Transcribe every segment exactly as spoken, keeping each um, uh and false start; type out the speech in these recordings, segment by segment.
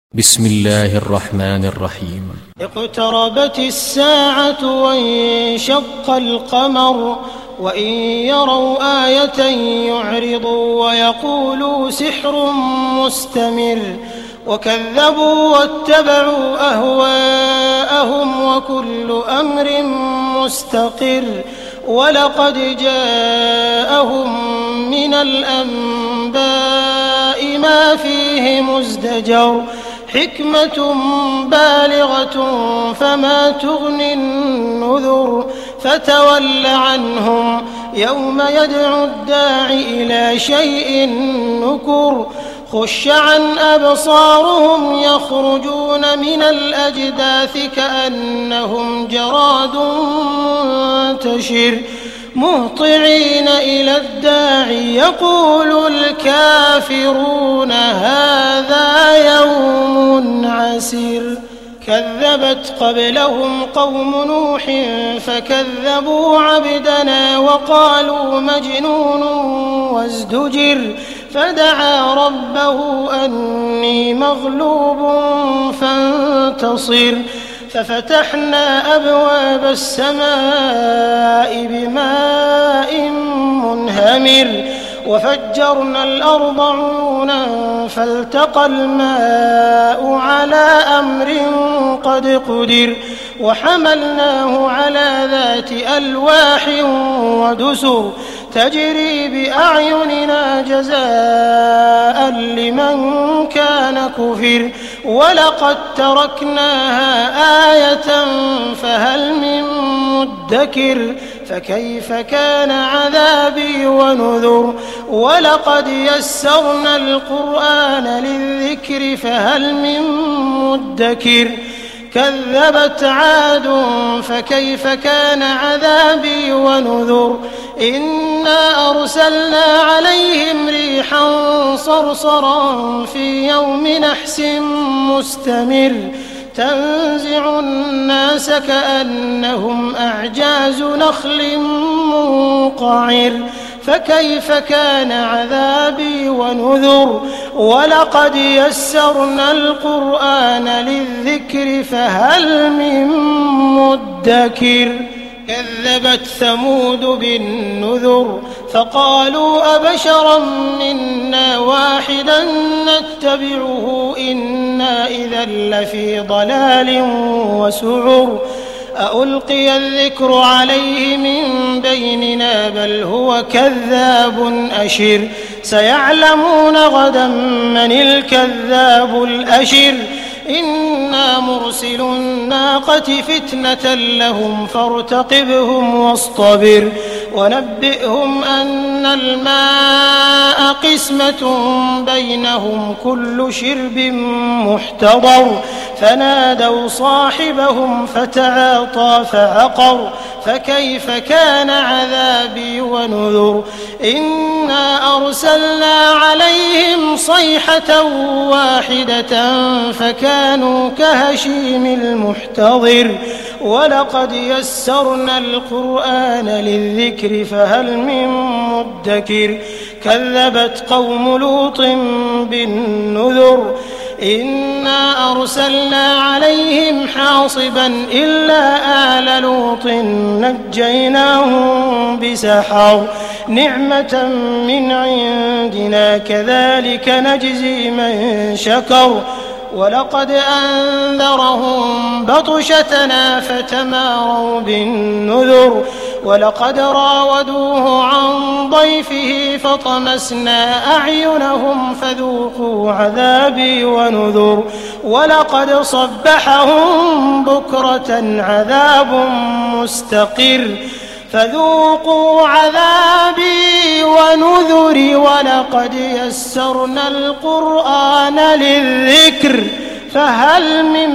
بسم الله الرحمن الرحيم. اقتربت الساعة وانشق القمر وإن يروا آية يعرضوا ويقولوا سحر مستمر وكذبوا واتبعوا أهواءهم وكل أمر مستقر ولقد جاءهم من الأنباء ما فيه مزدجر حكمة بالغة فما تغني النذر فتول عنهم يوم يدعو الداع إلى شيء نكر خش عن أبصارهم يخرجون من الأجداث كأنهم جراد منتشر مهطعين إلى الداع يقول الكافرون هذا يوم عسير كذبت قبلهم قوم نوح فكذبوا عبدنا وقالوا مجنون وازدجر فدعا ربه أني مغلوب فانتصر ففتحنا أبواب السماء بماء منهمر وفجرنا الأرض عيونا فالتقى الماء على أمر قد قدر وحملناه على ذات ألواح ودسر تجري بأعيننا جزاء لمن كان كفر ولقد تركناها آية فهل من مدكر فكيف كان عذابي ونذر ولقد يسرنا القرآن للذكر فهل من مدكر كذبت عاد فكيف كان عذابي ونذر إنا أرسلنا عليهم ريحا صرصرا في يوم نحس مستمر تنزع الناس كأنهم أعجاز نخل منقعر فكيف كان عذابي ونذر ولقد يسرنا القرآن للذكر فهل من مدكر كذبت ثمود بالنذر فقالوا أبشرا منا واحدا نتبعه إنا إذا لفي ضلال وسعر أألقي الذكر عليه من بيننا بل هو كذاب أشر سيعلمون غدا من الكذاب الأشر إنا مرسل الناقة فتنة لهم فارتقبهم واصطبر ونبئهم أن الماء قسمة بينهم كل شرب محتضر فنادوا صاحبهم فتعاطى فعقر فكيف كان عذابي ونذر إنا أرسلنا عليهم صيحة واحدة فكانوا كهشيم المحتضر ولقد يسرنا القرآن للذكر فهل من مدكر كذبت قوم لوط بالنذر إنا أرسلنا عليهم حاصبا إلا آل لوط نجيناهم بسحر نعمة من عندنا كذلك نجزي من شكر ولقد أنذرهم بطشتنا فتماروا بالنذر ولقد راودوه عن ضيفه فطمسنا أعينهم فذوقوا عذابي ونذر ولقد صبحهم بكرة عذاب مستقر فذوقوا عذابي ونذري ولقد يسرنا القرآن للذكر فهل من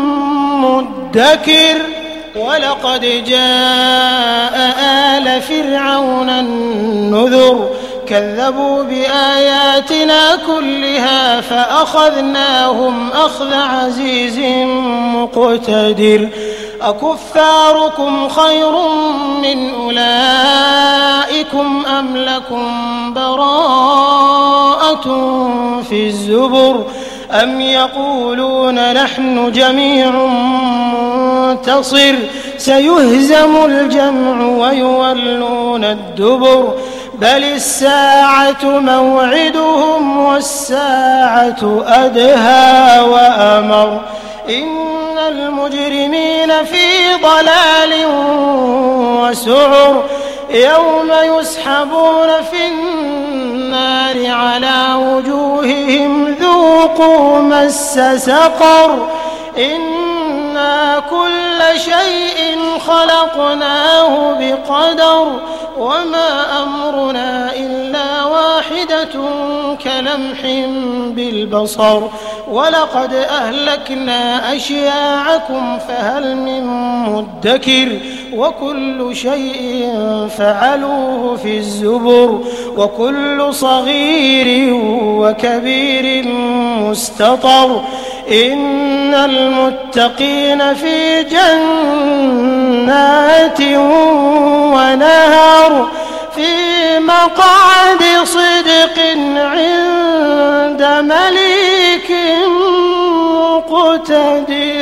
مدكر ولقد جاء آل فرعون النذر كذبوا بآياتنا كلها فأخذناهم أخذ عزيز مقتدر أكفاركم خير من أولئكم أم لكم براءة في الزبر أم يقولون نحن جميع منتصر سيهزم الجمع ويولون الدبر بل الساعة موعدهم والساعة أدهى وأمر إن المجرمين في ضلال وسعر يوم يسحبون في النار على وجوههم ذوقوا مس سقر إنا كل شيء خلقناه بقدر وما أمرنا إلا واحدة كلمح بالبصر ولقد أهلكنا أشياعكم فهل من مدكر وكل شيء فعلوه في الزبر وكل صغير وكبير مستطر إن المتقين في جنات ونهر في مقعد صدق عند مليك مقتدر.